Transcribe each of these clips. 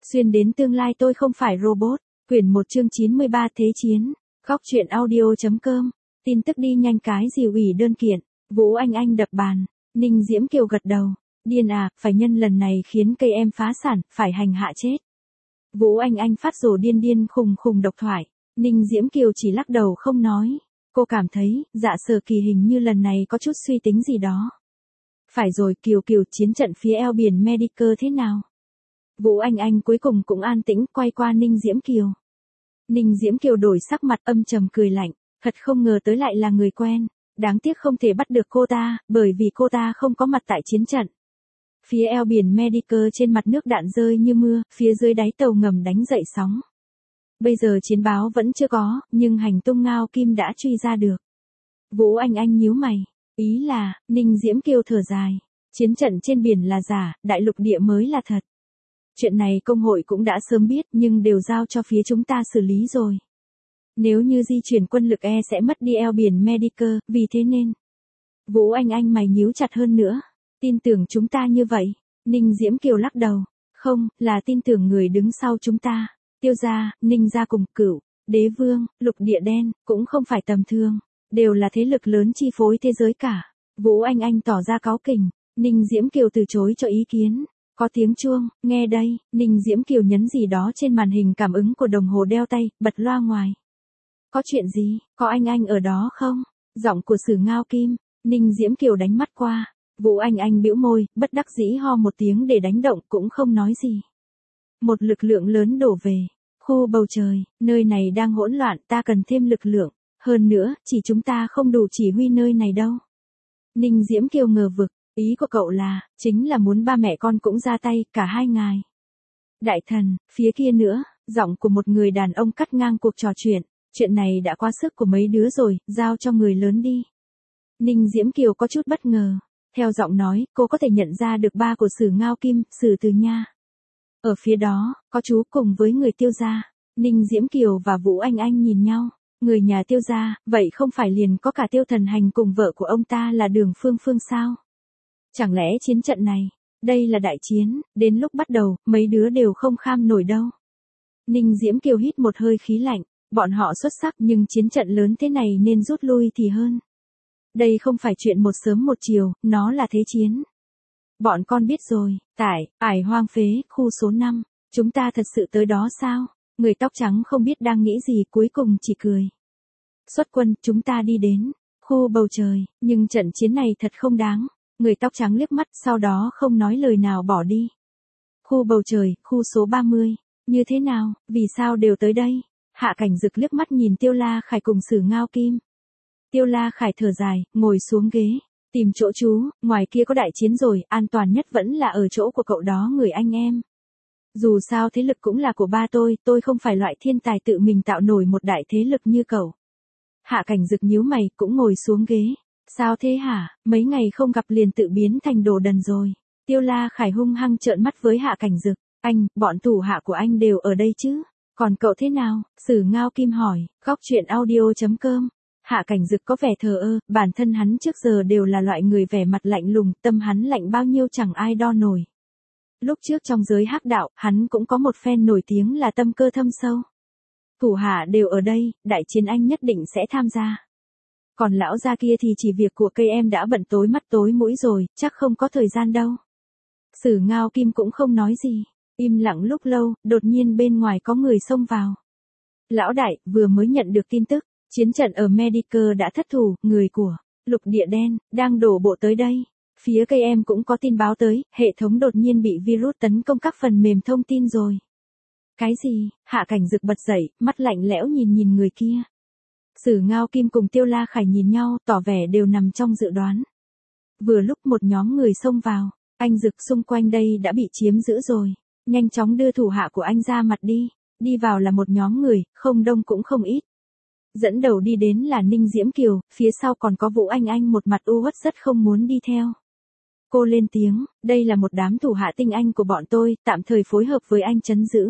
Xuyên đến tương lai tôi không phải robot. Quyển 1 chương 93 Thế chiến. Góc truyện audio.com. Tin tức đi nhanh cái gì ủy đơn kiện. Vũ Anh đập bàn. Ninh Diễm Kiều gật đầu. Điên à, phải nhân lần này khiến cây em phá sản, phải hành hạ chết. Vũ Anh phát rồ điên khùng độc thoại. Ninh Diễm Kiều chỉ lắc đầu không nói. Cô cảm thấy, Dạ Sở Kỳ hình như lần này có chút suy tính gì đó. Phải rồi Kiều chiến trận phía eo biển Medicare thế nào? Vũ Anh cuối cùng cũng an tĩnh quay qua Ninh Diễm Kiều. Ninh Diễm Kiều đổi sắc mặt âm trầm cười lạnh, thật không ngờ tới lại là người quen, đáng tiếc không thể bắt được cô ta, bởi vì cô ta không có mặt tại chiến trận. Phía eo biển Medicare trên mặt nước đạn rơi như mưa, phía dưới đáy tàu ngầm đánh dậy sóng. Bây giờ chiến báo vẫn chưa có, nhưng hành tung Ngao Kim đã truy ra được. Vũ Anh nhíu mày, ý là, Ninh Diễm Kiều thở dài, chiến trận trên biển là giả, đại lục địa mới là thật. Chuyện này công hội cũng đã sớm biết nhưng đều giao cho phía chúng ta xử lý rồi. Nếu như di chuyển quân lực sẽ mất đi eo biển Medicare, vì thế nên. Vũ Anh mày nhíu chặt hơn nữa. Tin tưởng chúng ta như vậy. Ninh Diễm Kiều lắc đầu. Không, là tin tưởng người đứng sau chúng ta. Tiêu gia, Ninh gia cùng Cửu, Đế Vương, Lục Địa Đen, cũng không phải tầm thường. Đều là thế lực lớn chi phối thế giới cả. Vũ Anh tỏ ra cáu kỉnh. Ninh Diễm Kiều từ chối cho ý kiến. Có tiếng chuông, nghe đây, Ninh Diễm Kiều nhấn gì đó trên màn hình cảm ứng của đồng hồ đeo tay, bật loa ngoài. Có chuyện gì, có anh ở đó không? Giọng của Sử Ngao Kim, Ninh Diễm Kiều đánh mắt qua. Vũ Anh bĩu môi, bất đắc dĩ ho một tiếng để đánh động cũng không nói gì. Một lực lượng lớn đổ về. Khu bầu trời, nơi này đang hỗn loạn, ta cần thêm lực lượng. Hơn nữa, chỉ chúng ta không đủ chỉ huy nơi này đâu. Ninh Diễm Kiều ngờ vực. Ý của cậu là, chính là muốn ba mẹ con cũng ra tay, cả hai ngài. Đại thần, phía kia nữa, giọng của một người đàn ông cắt ngang cuộc trò chuyện này đã quá sức của mấy đứa rồi, giao cho người lớn đi. Ninh Diễm Kiều có chút bất ngờ. Theo giọng nói, cô có thể nhận ra được ba của Sử Ngao Kim, Sử Từ Nha. Ở phía đó, có chú cùng với người Tiêu gia. Ninh Diễm Kiều và Vũ Anh nhìn nhau. Người nhà Tiêu gia, vậy không phải liền có cả Tiêu Thần Hành cùng vợ của ông ta là Đường Phương Phương sao? Chẳng lẽ chiến trận này, đây là đại chiến, đến lúc bắt đầu, mấy đứa đều không kham nổi đâu. Ninh Diễm Kiều hít một hơi khí lạnh, bọn họ xuất sắc nhưng chiến trận lớn thế này nên rút lui thì hơn. Đây không phải chuyện một sớm một chiều, nó là thế chiến. Bọn con biết rồi, tại, ải hoang phế, khu số 5, chúng ta thật sự tới đó sao? Người tóc trắng không biết đang nghĩ gì cuối cùng chỉ cười. Xuất quân, chúng ta đi đến, khu bầu trời, nhưng trận chiến này thật không đáng. Người tóc trắng liếc mắt sau đó không nói lời nào bỏ đi. Khu bầu trời, khu số 30. Như thế nào, vì sao đều tới đây? Hạ Cảnh Dực liếc mắt nhìn Tiêu La Khải cùng Sử Ngao Kim. Tiêu La Khải thở dài, ngồi xuống ghế. Tìm chỗ trú, ngoài kia có đại chiến rồi, an toàn nhất vẫn là ở chỗ của cậu đó người anh em. Dù sao thế lực cũng là của ba tôi không phải loại thiên tài tự mình tạo nổi một đại thế lực như cậu. Hạ Cảnh Dực nhíu mày cũng ngồi xuống ghế. Sao thế hả, mấy ngày không gặp liền tự biến thành đồ đần rồi. Tiêu La Khải hung hăng trợn mắt với Hạ Cảnh Dực. Anh, bọn thủ hạ của anh đều ở đây chứ? Còn cậu thế nào? Sử Ngao Kim hỏi, góc truyện audio.com. Hạ Cảnh Dực có vẻ thờ ơ, bản thân hắn trước giờ đều là loại người vẻ mặt lạnh lùng, tâm hắn lạnh bao nhiêu chẳng ai đo nổi. Lúc trước trong giới hắc đạo, hắn cũng có một phen nổi tiếng là tâm cơ thâm sâu. Thủ hạ đều ở đây, đại chiến anh nhất định sẽ tham gia. Còn lão gia kia thì chỉ việc của cây em đã bận tối mắt tối mũi rồi, chắc không có thời gian đâu. Sử Ngao Kim cũng không nói gì, im lặng lúc lâu, đột nhiên bên ngoài có người xông vào. Lão đại, vừa mới nhận được tin tức, chiến trận ở Medicare đã thất thủ, người của Lục Địa Đen đang đổ bộ tới đây. Phía cây em cũng có tin báo tới, hệ thống đột nhiên bị virus tấn công các phần mềm thông tin rồi. Cái gì? Hạ Cảnh Dực bật dậy, mắt lạnh lẽo nhìn người kia. Sử Ngao Kim cùng Tiêu La Khải nhìn nhau, tỏ vẻ đều nằm trong dự đoán. Vừa lúc một nhóm người xông vào, anh Dực xung quanh đây đã bị chiếm giữ rồi. Nhanh chóng đưa thủ hạ của anh ra mặt đi. Đi vào là một nhóm người, không đông cũng không ít. Dẫn đầu đi đến là Ninh Diễm Kiều, phía sau còn có Vũ Anh một mặt u uất rất không muốn đi theo. Cô lên tiếng, đây là một đám thủ hạ tinh anh của bọn tôi, tạm thời phối hợp với anh trấn giữ.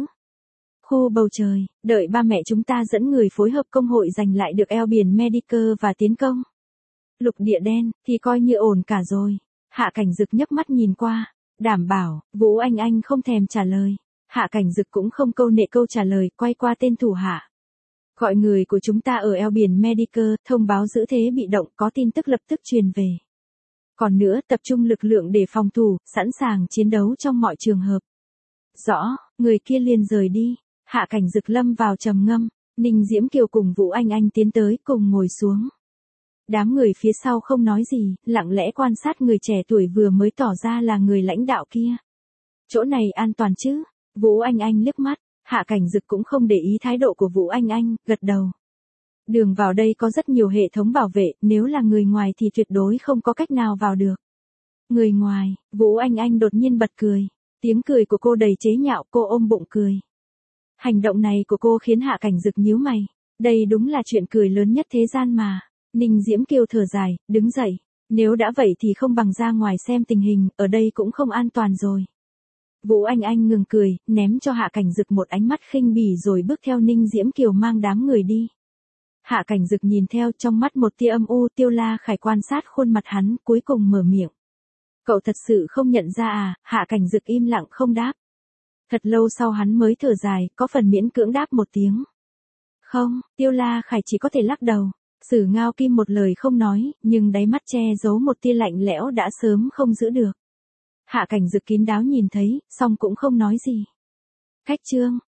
Khu bầu trời, đợi ba mẹ chúng ta dẫn người phối hợp công hội giành lại được eo biển Medicare và tiến công. Lục Địa Đen, thì coi như ổn cả rồi. Hạ Cảnh Dực nhấc mắt nhìn qua, đảm bảo, Vũ Anh không thèm trả lời. Hạ Cảnh Dực cũng không câu nệ câu trả lời, quay qua tên thủ hạ. Gọi người của chúng ta ở eo biển Medica, thông báo giữ thế bị động, có tin tức lập tức truyền về. Còn nữa, tập trung lực lượng để phòng thủ, sẵn sàng chiến đấu trong mọi trường hợp. Rõ, người kia liền rời đi. Hạ Cảnh Dực lâm vào trầm ngâm. Ninh Diễm Kiều cùng Vũ Anh Anh tiến tới cùng ngồi xuống. Đám người phía sau không nói gì, lặng lẽ quan sát người trẻ tuổi vừa mới tỏ ra là người lãnh đạo kia. Chỗ này an toàn chứ? Vũ Anh Anh liếc mắt, Hạ Cảnh Dực cũng không để ý thái độ của Vũ Anh Anh, gật đầu. Đường vào đây có rất nhiều hệ thống bảo vệ, nếu là người ngoài thì tuyệt đối không có cách nào vào được. Người ngoài, Vũ Anh Anh đột nhiên bật cười. Tiếng cười của cô đầy chế nhạo, cô ôm bụng cười. Hành động này của cô khiến Hạ Cảnh Dực nhíu mày. Đây đúng là chuyện cười lớn nhất thế gian mà. Ninh Diễm Kiều thở dài, đứng dậy. Nếu đã vậy thì không bằng ra ngoài xem tình hình, ở đây cũng không an toàn rồi. Vũ Anh Anh ngừng cười, ném cho Hạ Cảnh Dực một ánh mắt khinh bỉ rồi bước theo Ninh Diễm Kiều mang đám người đi. Hạ Cảnh Dực nhìn theo, trong mắt một tia âm u. Tiêu La Khải quan sát khuôn mặt hắn, cuối cùng mở miệng. Cậu thật sự không nhận ra à? Hạ Cảnh Dực im lặng không đáp. Thật lâu sau hắn mới thở dài, có phần miễn cưỡng đáp một tiếng. Không, Tiêu La Khải chỉ có thể lắc đầu. Sử Ngao Kim một lời không nói, nhưng đáy mắt che giấu một tia lạnh lẽo đã sớm không giữ được. Hạ Cảnh Dực kín đáo nhìn thấy, song cũng không nói gì. Khách trương,